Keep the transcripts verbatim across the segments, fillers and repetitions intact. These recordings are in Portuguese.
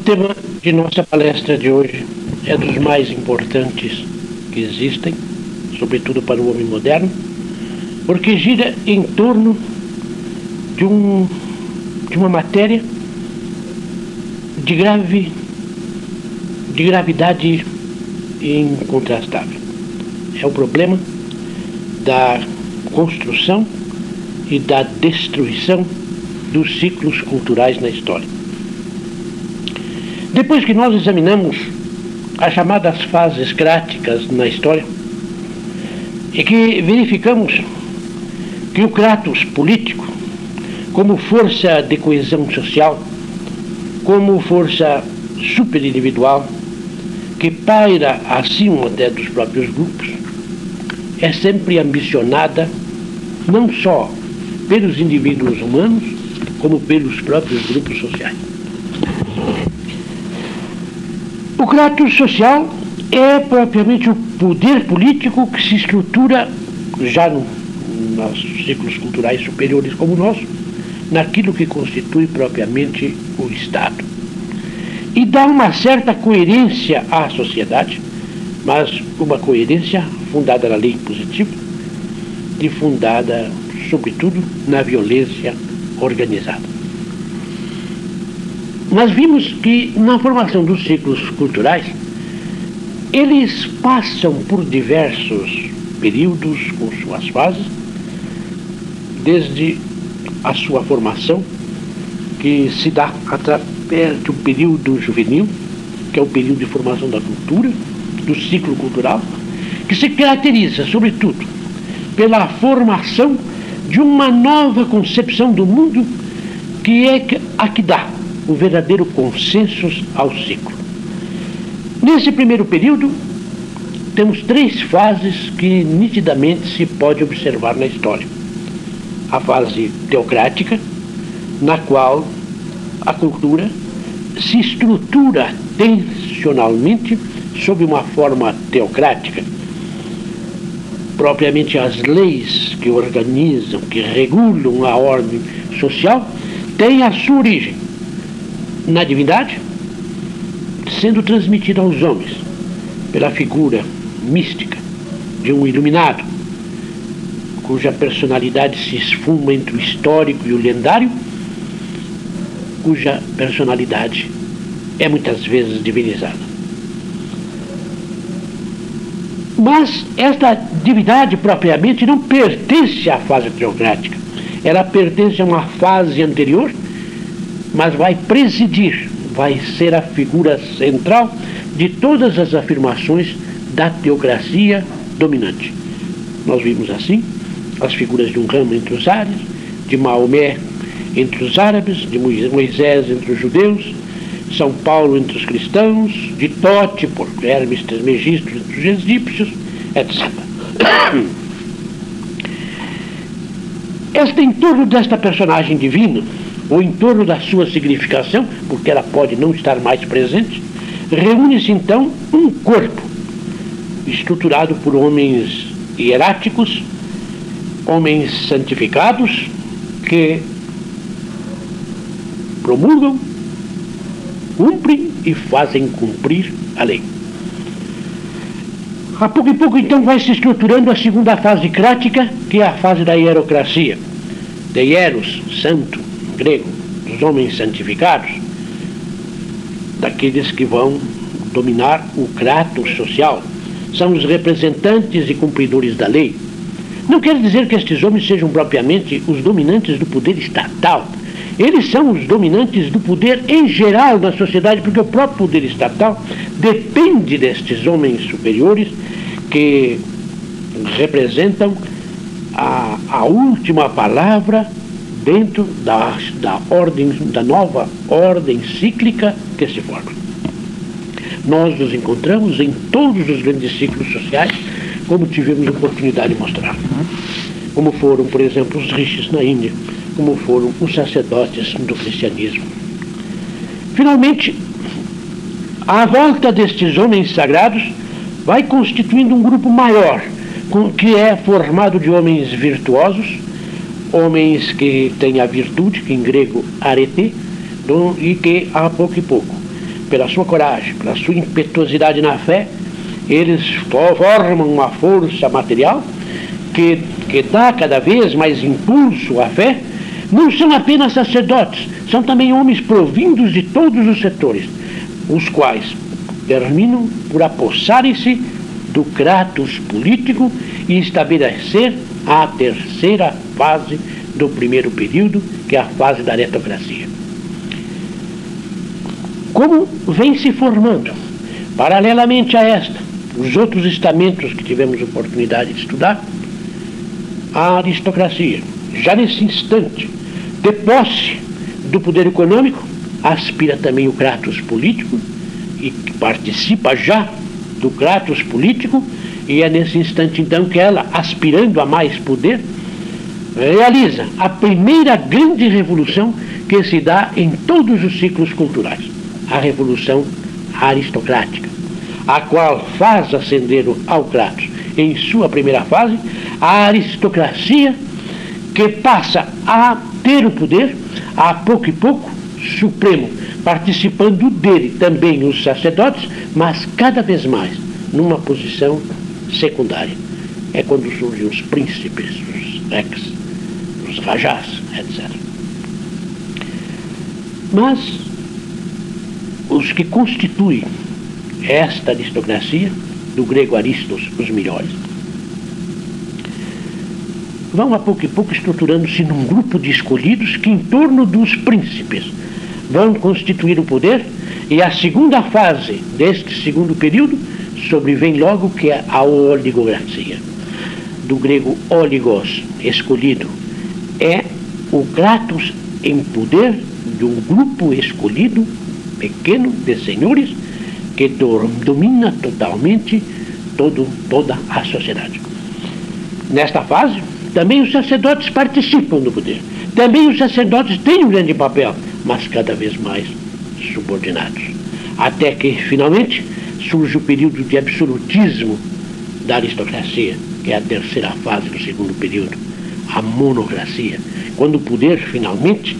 tema de nossa palestra de hoje é dos mais importantes que existem, sobretudo para o homem moderno, porque gira em torno de, um, de uma matéria de grave, de gravidade incontrastável. É o problema da construção e da destruição dos ciclos culturais na história. Depois que nós examinamos as chamadas fases cráticas na história, e que verificamos que o Kratos político, como força de coesão social, como força superindividual, que paira acima até dos próprios grupos, é sempre ambicionada não só pelos indivíduos humanos, como pelos próprios grupos sociais. O Kratos social é propriamente o poder político que se estrutura já no, nos ciclos culturais superiores como o nosso, naquilo que constitui propriamente o Estado. E dá uma certa coerência à sociedade, mas uma coerência fundada na lei positiva e fundada, sobretudo, na violência organizada. Nós vimos que na formação dos ciclos culturais, eles passam por diversos períodos com suas fases, desde a sua formação, que se dá através de um período juvenil, que é o período de formação da cultura, do ciclo cultural, que se caracteriza, sobretudo, pela formação de uma nova concepção do mundo, que é a que dá o verdadeiro consenso ao ciclo. Nesse primeiro período, temos três fases que nitidamente se pode observar na história. A fase teocrática, na qual a cultura se estrutura tensionalmente sob uma forma teocrática. Propriamente as leis que organizam, que regulam a ordem social, têm a sua origem na divindade, sendo transmitida aos homens pela figura mística de um iluminado, cuja personalidade se esfuma entre o histórico e o lendário, cuja personalidade é muitas vezes divinizada. Mas esta divindade propriamente não pertence à fase teocrática. Ela pertence a uma fase anterior, mas vai presidir, vai ser a figura central de todas as afirmações da teocracia dominante. Nós vimos assim as figuras de um ramo entre os ários, de Maomé entre os árabes, de Moisés entre os judeus, São Paulo entre os cristãos, de Tote por Hermes Trismegisto entre os egípcios, etcétera. Este em torno desta personagem divina, ou em torno da sua significação, porque ela pode não estar mais presente, reúne-se então um corpo estruturado por homens hieráticos, homens santificados, que promulgam, cumprem e fazem cumprir a lei. A pouco e pouco então vai se estruturando a segunda fase crática, que é a fase da hierocracia, de hieros, santo, grego, dos homens santificados, daqueles que vão dominar o kratos social, são os representantes e cumpridores da lei. Não quer dizer que estes homens sejam propriamente os dominantes do poder estatal. Eles são os dominantes do poder em geral na sociedade, porque o próprio poder estatal depende destes homens superiores que representam a, a última palavra dentro da, da, ordem, da nova ordem cíclica que se forma. Nós nos encontramos em todos os grandes ciclos sociais, como tivemos a oportunidade de mostrar. Como foram, por exemplo, os rishis na Índia, como foram os sacerdotes do cristianismo. Finalmente, à volta destes homens sagrados, vai constituindo um grupo maior, que é formado de homens virtuosos, homens que têm a virtude, que em grego arete, e que a pouco e pouco pela sua coragem, pela sua impetuosidade na fé, eles formam uma força material que, que dá cada vez mais impulso à fé. Não são apenas sacerdotes, são também homens provindos de todos os setores, os quais terminam por apossarem-se do kratos político e estabelecer a terceira fase do primeiro período, que é a fase da aritocracia. Como vem se formando, paralelamente a esta, os outros estamentos que tivemos oportunidade de estudar, a aristocracia, já nesse instante de posse do poder econômico, aspira também o kratos político e participa já do kratos político, e é nesse instante então que ela, aspirando a mais poder, realiza a primeira grande revolução que se dá em todos os ciclos culturais, a revolução aristocrática, a qual faz ascender ao kratos, em sua primeira fase, a aristocracia, que passa a ter o poder, a pouco e pouco, supremo, participando dele também os sacerdotes, mas cada vez mais numa posição secundária. É quando surgem os príncipes, os rex, os rajás, etcétera. Mas os que constituem esta aristocracia, do grego aristos, os melhores, vão a pouco e pouco estruturando-se num grupo de escolhidos que, em torno dos príncipes, vão constituir o poder, e a segunda fase deste segundo período sobrevém logo, que é a oligocracia. Do grego oligos, escolhido, é o kratos em poder de um grupo escolhido, pequeno, de senhores, que domina totalmente todo, toda a sociedade. Nesta fase, também os sacerdotes participam do poder. Também os sacerdotes têm um grande papel, mas cada vez mais subordinados. Até que, finalmente, surge o período de absolutismo da aristocracia, que é a terceira fase do segundo período, a monocracia, quando o poder, finalmente,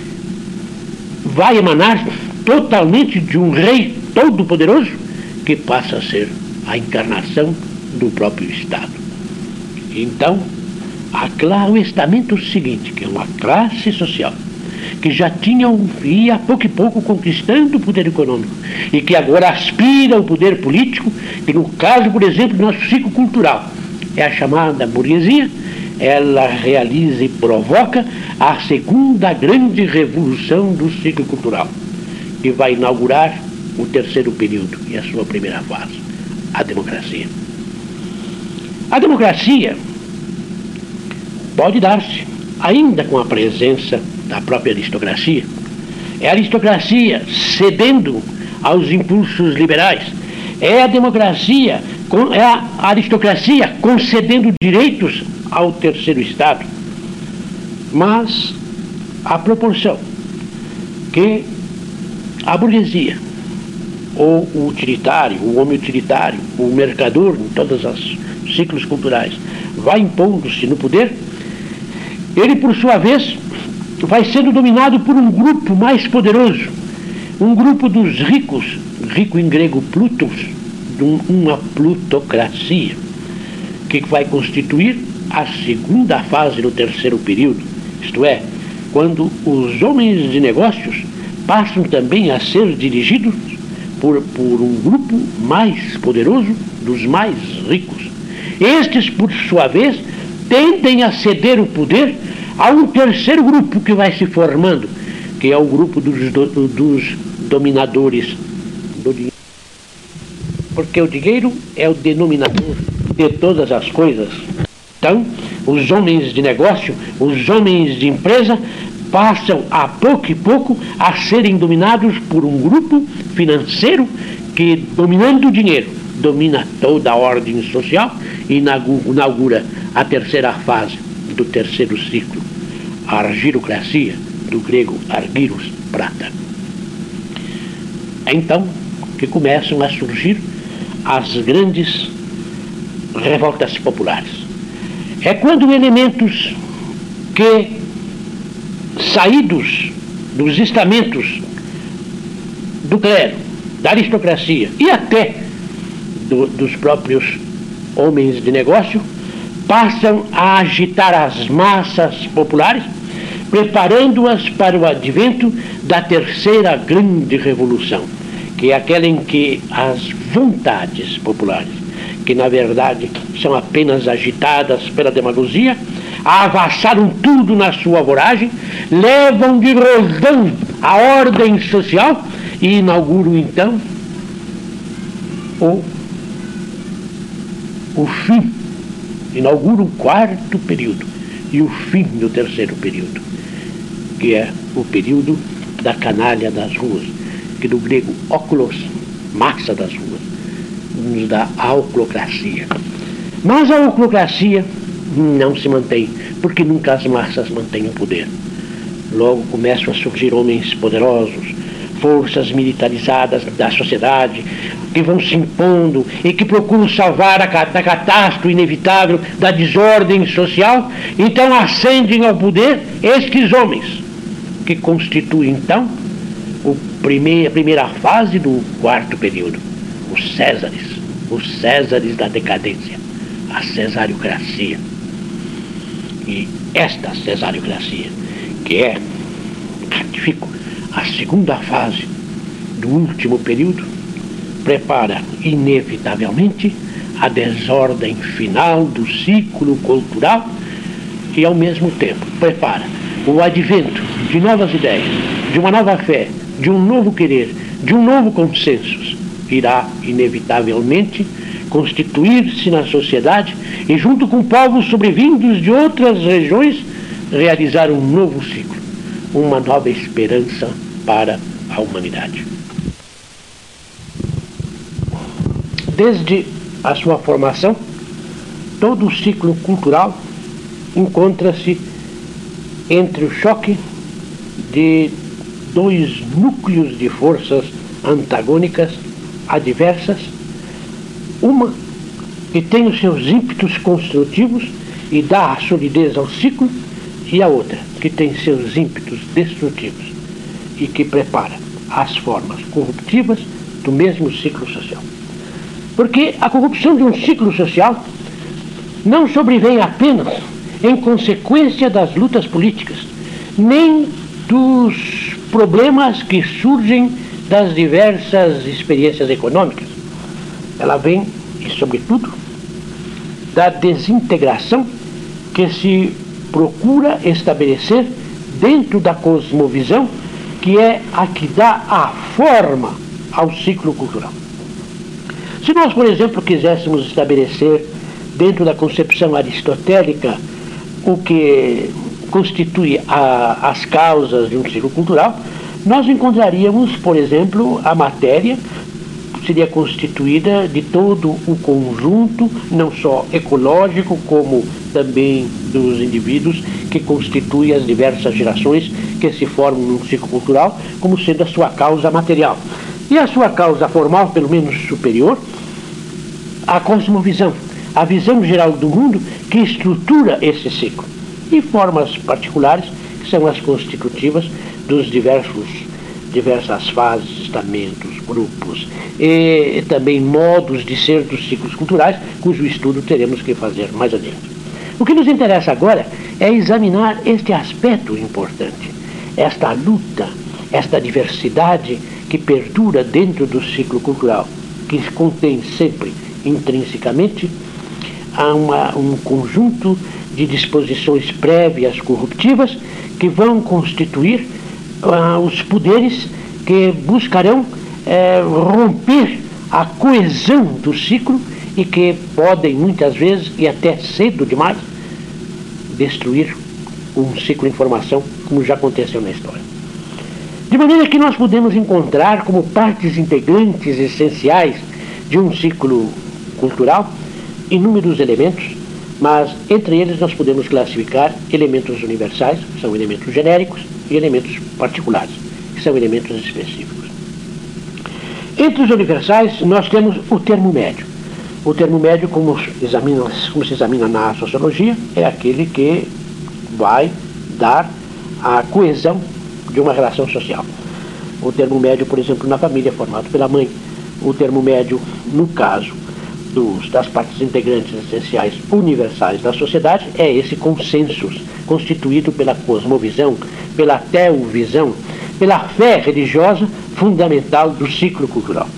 vai emanar totalmente de um rei todo-poderoso, que passa a ser a encarnação do próprio Estado. Então, há claro o estamento seguinte, que é uma classe social que já tinha um, ia pouco e pouco conquistando o poder econômico e que agora aspira ao poder político, que no caso, por exemplo, do nosso ciclo cultural, é a chamada burguesia. Ela realiza e provoca a segunda grande revolução do ciclo cultural, que vai inaugurar o terceiro período e a sua primeira fase, a democracia. A democracia pode dar-se ainda com a presença da própria aristocracia. É a aristocracia cedendo aos impulsos liberais. É a democracia, é a aristocracia concedendo direitos ao terceiro Estado. Mas a proporção que a burguesia, ou o utilitário, o homem utilitário, o mercador, em todos os ciclos culturais, vai impondo-se no poder, ele, por sua vez, vai sendo dominado por um grupo mais poderoso, um grupo dos ricos, rico em grego plutos, de uma plutocracia, que vai constituir a segunda fase do terceiro período, isto é, quando os homens de negócios passam também a ser dirigidos por, por um grupo mais poderoso, dos mais ricos. Estes, por sua vez, tendem a ceder o poder a um terceiro grupo que vai se formando, que é o grupo dos, do, dos dominadores do dinheiro. Porque o dinheiro é o denominador de todas as coisas. Então, os homens de negócio, os homens de empresa, passam a pouco e pouco a serem dominados por um grupo financeiro que, dominando o dinheiro, domina toda a ordem social e inaugura a terceira fase do terceiro ciclo, a argirocracia, do grego argyros, prata. É então que começam a surgir as grandes revoltas populares. É quando elementos que, saídos dos estamentos do clero, da aristocracia e até do, dos próprios homens de negócio, passam a agitar as massas populares, preparando-as para o advento da terceira grande revolução, que é aquela em que as vontades populares, que na verdade são apenas agitadas pela demagogia, avassaram tudo na sua voragem, levam de rodão a ordem social e inauguram então o, o fim, inauguram o quarto período e o fim do terceiro período, que é o período da canalha das ruas, que do grego óculos, massa das ruas, nos dá a oclocracia. Mas a oclocracia não se mantém, porque nunca as massas mantêm o poder. Logo começam a surgir homens poderosos, forças militarizadas da sociedade, que vão se impondo e que procuram salvar a, da catástrofe inevitável da desordem social. Então ascendem ao poder estes homens, que constituem então o primeir, a primeira fase do quarto período, os Césares, os Césares da decadência, a cesariocracia. E esta cesariocracia, que é, ratifico, a segunda fase do último período, prepara inevitavelmente a desordem final do ciclo cultural e, ao mesmo tempo, prepara o advento de novas ideias, de uma nova fé, de um novo querer, de um novo consenso. Irá, inevitavelmente, constituir-se na sociedade e, junto com povos sobrevindos de outras regiões, realizar um novo ciclo, uma nova esperança para a humanidade. Desde a sua formação, todo o ciclo cultural encontra-se entre o choque de dois núcleos de forças antagônicas, adversas, uma que tem os seus ímpetos construtivos e dá a solidez ao ciclo, e a outra que tem seus ímpetos destrutivos e que prepara as formas corruptivas do mesmo ciclo social. Porque a corrupção de um ciclo social não sobrevém apenas em consequência das lutas políticas, nem dos problemas que surgem das diversas experiências econômicas. Ela vem, e sobretudo, da desintegração que se procura estabelecer dentro da cosmovisão, que é a que dá a forma ao ciclo cultural. Se nós, por exemplo, quiséssemos estabelecer dentro da concepção aristotélica o que constitui a, as causas de um ciclo cultural, nós encontraríamos, por exemplo, a matéria seria constituída de todo o conjunto, não só ecológico, como também dos indivíduos, que constituem as diversas gerações que se formam num ciclo cultural, como sendo a sua causa material. E a sua causa formal, pelo menos superior, a cosmovisão, a visão geral do mundo que estrutura esse ciclo. E formas particulares, que são as constitutivas dos diversos, diversas fases, estamentos, grupos, e também modos de ser dos ciclos culturais, cujo estudo teremos que fazer mais adiante. O que nos interessa agora é examinar este aspecto importante, esta luta, esta diversidade que perdura dentro do ciclo cultural, que contém sempre, intrinsecamente, uma, um conjunto de disposições prévias corruptivas que vão constituir uh, os poderes que buscarão uh, romper a coesão do ciclo e que podem, muitas vezes, e até cedo demais, destruir um ciclo em formação, como já aconteceu na história. De maneira que nós podemos encontrar como partes integrantes essenciais de um ciclo cultural inúmeros elementos, mas entre eles nós podemos classificar elementos universais, que são elementos genéricos, e elementos particulares, que são elementos específicos. Entre os universais nós temos o termo médio. O termo médio, como, examina, como se examina na sociologia, é aquele que vai dar a coesão de uma relação social. O termo médio, por exemplo, na família, formado pela mãe. O termo médio, no caso dos, das partes integrantes essenciais universais da sociedade, é esse consenso constituído pela cosmovisão, pela teovisão, pela fé religiosa fundamental do ciclo cultural.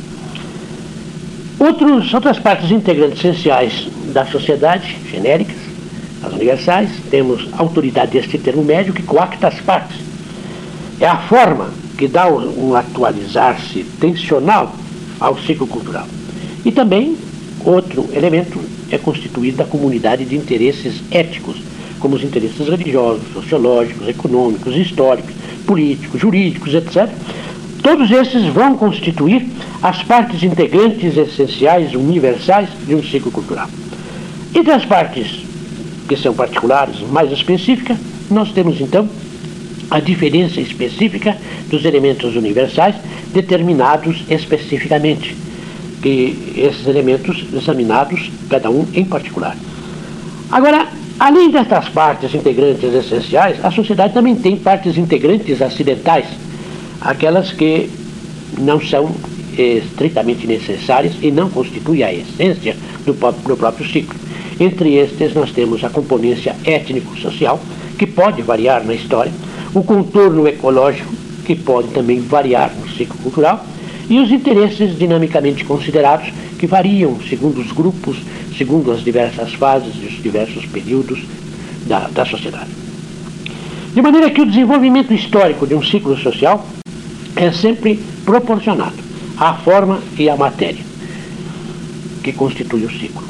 Outros, outras partes integrantes essenciais da sociedade, genéricas, as universais, temos a autoridade deste termo médio que coacta as partes. É a forma que dá um atualizar-se tensional ao ciclo cultural. E também, outro elemento é constituído da comunidade de interesses éticos, como os interesses religiosos, sociológicos, econômicos, históricos, políticos, jurídicos, etcétera. Todos esses vão constituir as partes integrantes essenciais, universais de um ciclo cultural. Entre as partes que são particulares, mais específicas, nós temos então a diferença específica dos elementos universais determinados especificamente, que esses elementos examinados, cada um em particular. Agora, além destas partes integrantes essenciais, a sociedade também tem partes integrantes acidentais, aquelas que não são estritamente necessárias e não constituem a essência do próprio, do próprio ciclo. Entre estes nós temos a componência étnico-social, que pode variar na história, o contorno ecológico, que pode também variar no ciclo cultural, e os interesses dinamicamente considerados, que variam segundo os grupos, segundo as diversas fases e os diversos períodos da, da sociedade. De maneira que o desenvolvimento histórico de um ciclo social é sempre proporcionado à forma e à matéria que constitui o ciclo.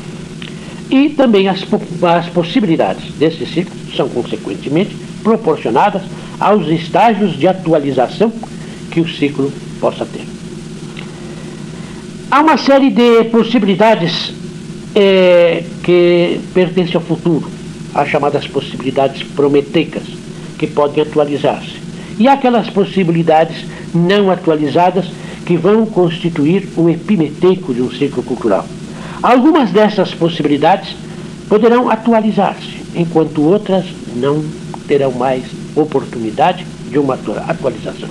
E também as, as possibilidades desse ciclo são, consequentemente, proporcionadas aos estágios de atualização que o ciclo possa ter. Há uma série de possibilidades é, que pertencem ao futuro, as chamadas possibilidades prometeicas, que podem atualizar-se. E há aquelas possibilidades não atualizadas que vão constituir o epimeteico de um ciclo cultural. Algumas dessas possibilidades poderão atualizar-se, enquanto outras não terão mais oportunidade de uma atualização.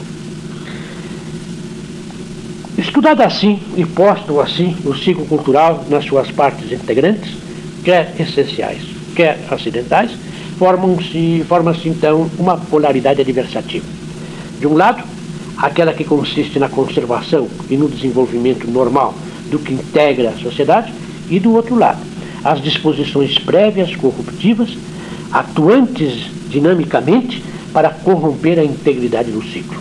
Estudado assim e posto assim o ciclo cultural nas suas partes integrantes, quer essenciais, quer acidentais, formam-se, forma-se então uma polaridade adversativa. De um lado, aquela que consiste na conservação e no desenvolvimento normal do que integra a sociedade, e do outro lado, as disposições prévias corruptivas, atuantes dinamicamente para corromper a integridade do ciclo.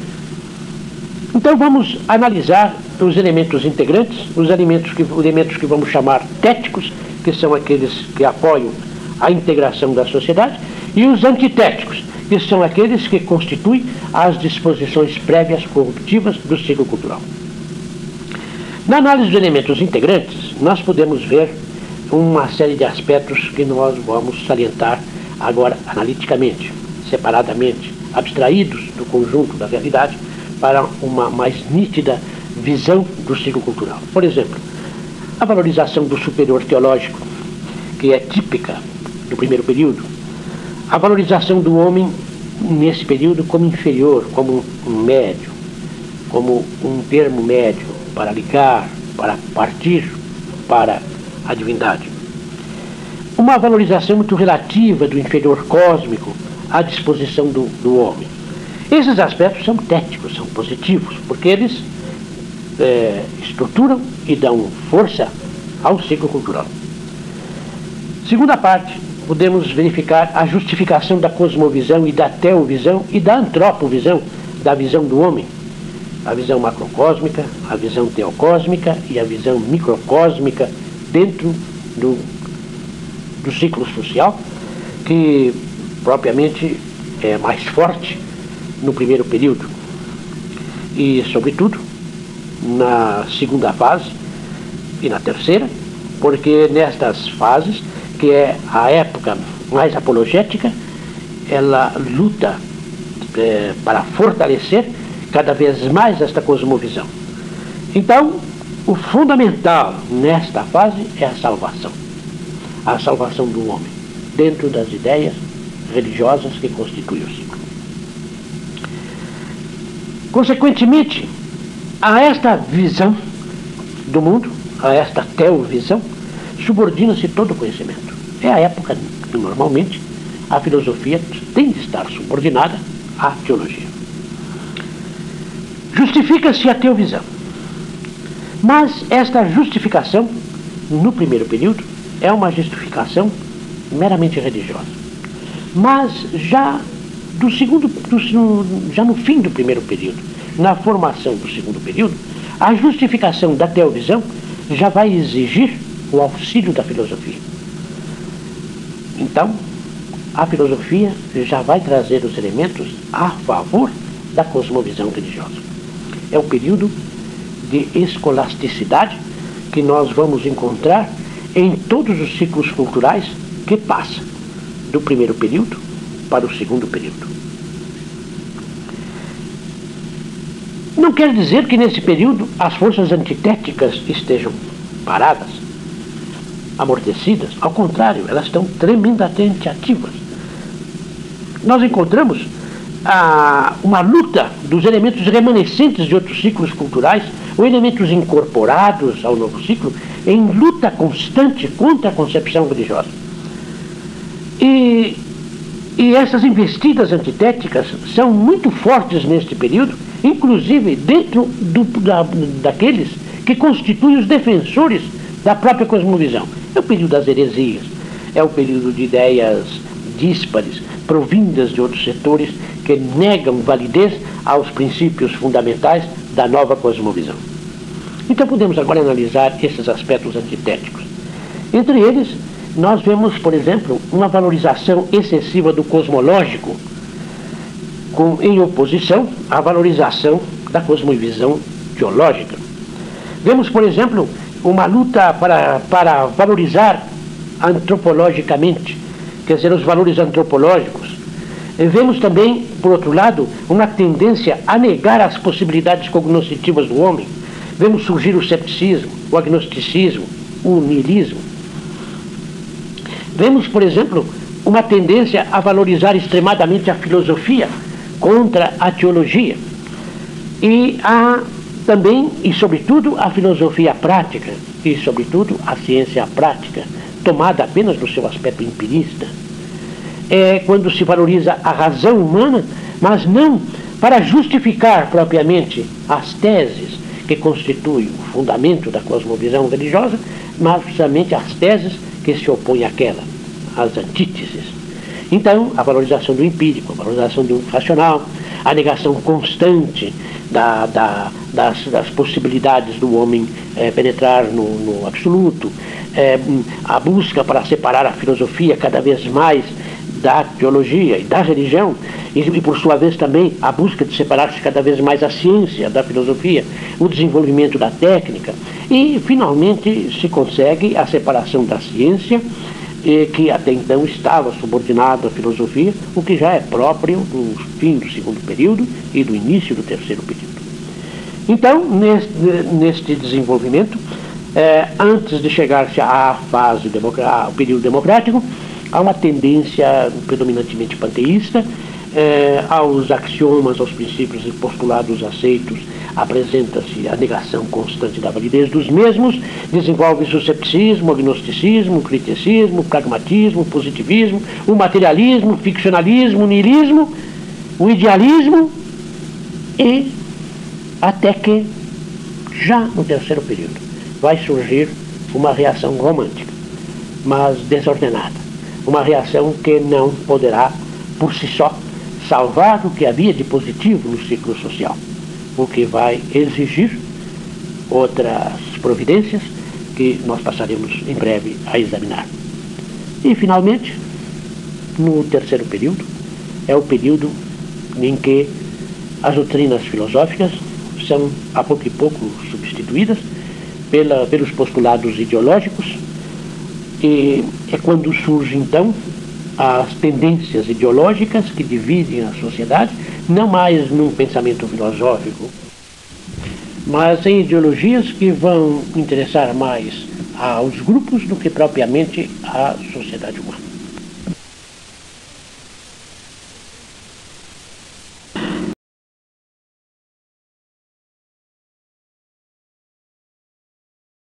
Então vamos analisar os elementos integrantes, os elementos que, elementos que vamos chamar téticos, que são aqueles que apoiam a integração da sociedade, e os antitéticos, que são aqueles que constituem as disposições prévias corruptivas do ciclo cultural. Na análise dos elementos integrantes, nós podemos ver uma série de aspectos que nós vamos salientar agora analiticamente, separadamente, abstraídos do conjunto da realidade, para uma mais nítida visão do ciclo cultural. Por exemplo, a valorização do superior teológico, que é típica do primeiro período, a valorização do homem nesse período como inferior, como um médio, como um termo médio para ligar, para partir para a divindade. Uma valorização muito relativa do inferior cósmico à disposição do, do homem. Esses aspectos são téticos, são positivos, porque eles é, estruturam e dão força ao ciclo cultural. Segunda parte, podemos verificar a justificação da cosmovisão e da teovisão e da antropovisão, da visão do homem. A visão macrocósmica, a visão teocósmica e a visão microcósmica dentro do, do ciclo social, que propriamente é mais forte no primeiro período e, sobretudo, na segunda fase e na terceira, porque nestas fases, que é a época mais apologética, ela luta é, para fortalecer cada vez mais esta cosmovisão. Então, o fundamental nesta fase é a salvação. A salvação do homem, dentro das ideias religiosas que constituem o ciclo. Consequentemente, a esta visão do mundo, a esta teovisão, subordina-se todo o conhecimento. É a época que, normalmente, a filosofia tem de estar subordinada à teologia. Justifica-se a teovisão. Mas esta justificação, no primeiro período, é uma justificação meramente religiosa. Mas já, do segundo, do, já no fim do primeiro período, na formação do segundo período, a justificação da teovisão já vai exigir o auxílio da filosofia. Então, a filosofia já vai trazer os elementos a favor da cosmovisão religiosa. É o período de escolasticidade que nós vamos encontrar em todos os ciclos culturais que passam do primeiro período para o segundo período. Não quer dizer que nesse período as forças antitéticas estejam paradas, amortecidas. Ao contrário, elas estão tremendamente ativas. Nós encontramos ah, uma luta dos elementos remanescentes de outros ciclos culturais, ou elementos incorporados ao novo ciclo, em luta constante contra a concepção religiosa. E, e essas investidas antitéticas são muito fortes neste período, inclusive dentro do, da, daqueles que constituem os defensores da própria cosmovisão. É o período das heresias, é o período de ideias díspares, provindas de outros setores que negam validez aos princípios fundamentais da nova cosmovisão. Então podemos agora analisar esses aspectos antitéticos. Entre eles, nós vemos, por exemplo, uma valorização excessiva do cosmológico, com, em oposição à valorização da cosmovisão teológica. Vemos, por exemplo, uma luta para, para valorizar antropologicamente, quer dizer, os valores antropológicos. E vemos também, por outro lado, uma tendência a negar as possibilidades cognoscitivas do homem. Vemos surgir o cepticismo, o agnosticismo, o niilismo. Vemos, por exemplo, uma tendência a valorizar extremadamente a filosofia contra a teologia. E a também, e sobretudo, a filosofia prática, e sobretudo a ciência prática, tomada apenas no seu aspecto empirista. É quando se valoriza a razão humana, mas não para justificar propriamente as teses que constituem o fundamento da cosmovisão religiosa, mas somente as teses que se opõem àquela, as antíteses. Então, a valorização do empírico, a valorização do racional, a negação constante da, da, das, das possibilidades do homem é, penetrar no, no absoluto, é, a busca para separar a filosofia cada vez mais da teologia e da religião, e, e por sua vez também a busca de separar-se cada vez mais a ciência da filosofia, o desenvolvimento da técnica, e finalmente se consegue a separação da ciência, eh, que até então estava subordinado à filosofia, o que já é próprio do fim do segundo período e do início do terceiro período. Então, neste, neste desenvolvimento, eh, antes de chegar-se à fase democrática, ao período democrático, há uma tendência predominantemente panteísta, eh, aos axiomas, aos princípios e postulados aceitos, apresenta-se a negação constante da validez dos mesmos, desenvolve-se o cepticismo, o agnosticismo, o criticismo, o pragmatismo, o positivismo, o materialismo, o ficcionalismo, o niilismo, o idealismo, e até que, já no terceiro período, vai surgir uma reação romântica, mas desordenada. Uma reação que não poderá, por si só, salvar o que havia de positivo no ciclo social, o que vai exigir outras providências que nós passaremos em breve a examinar. E, finalmente, no terceiro período, é o período em que as doutrinas filosóficas são, a pouco e pouco, substituídas pela, pelos postulados ideológicos. E é quando surgem, então, as tendências ideológicas que dividem a sociedade, não mais num pensamento filosófico, mas em ideologias que vão interessar mais aos grupos do que propriamente à sociedade humana.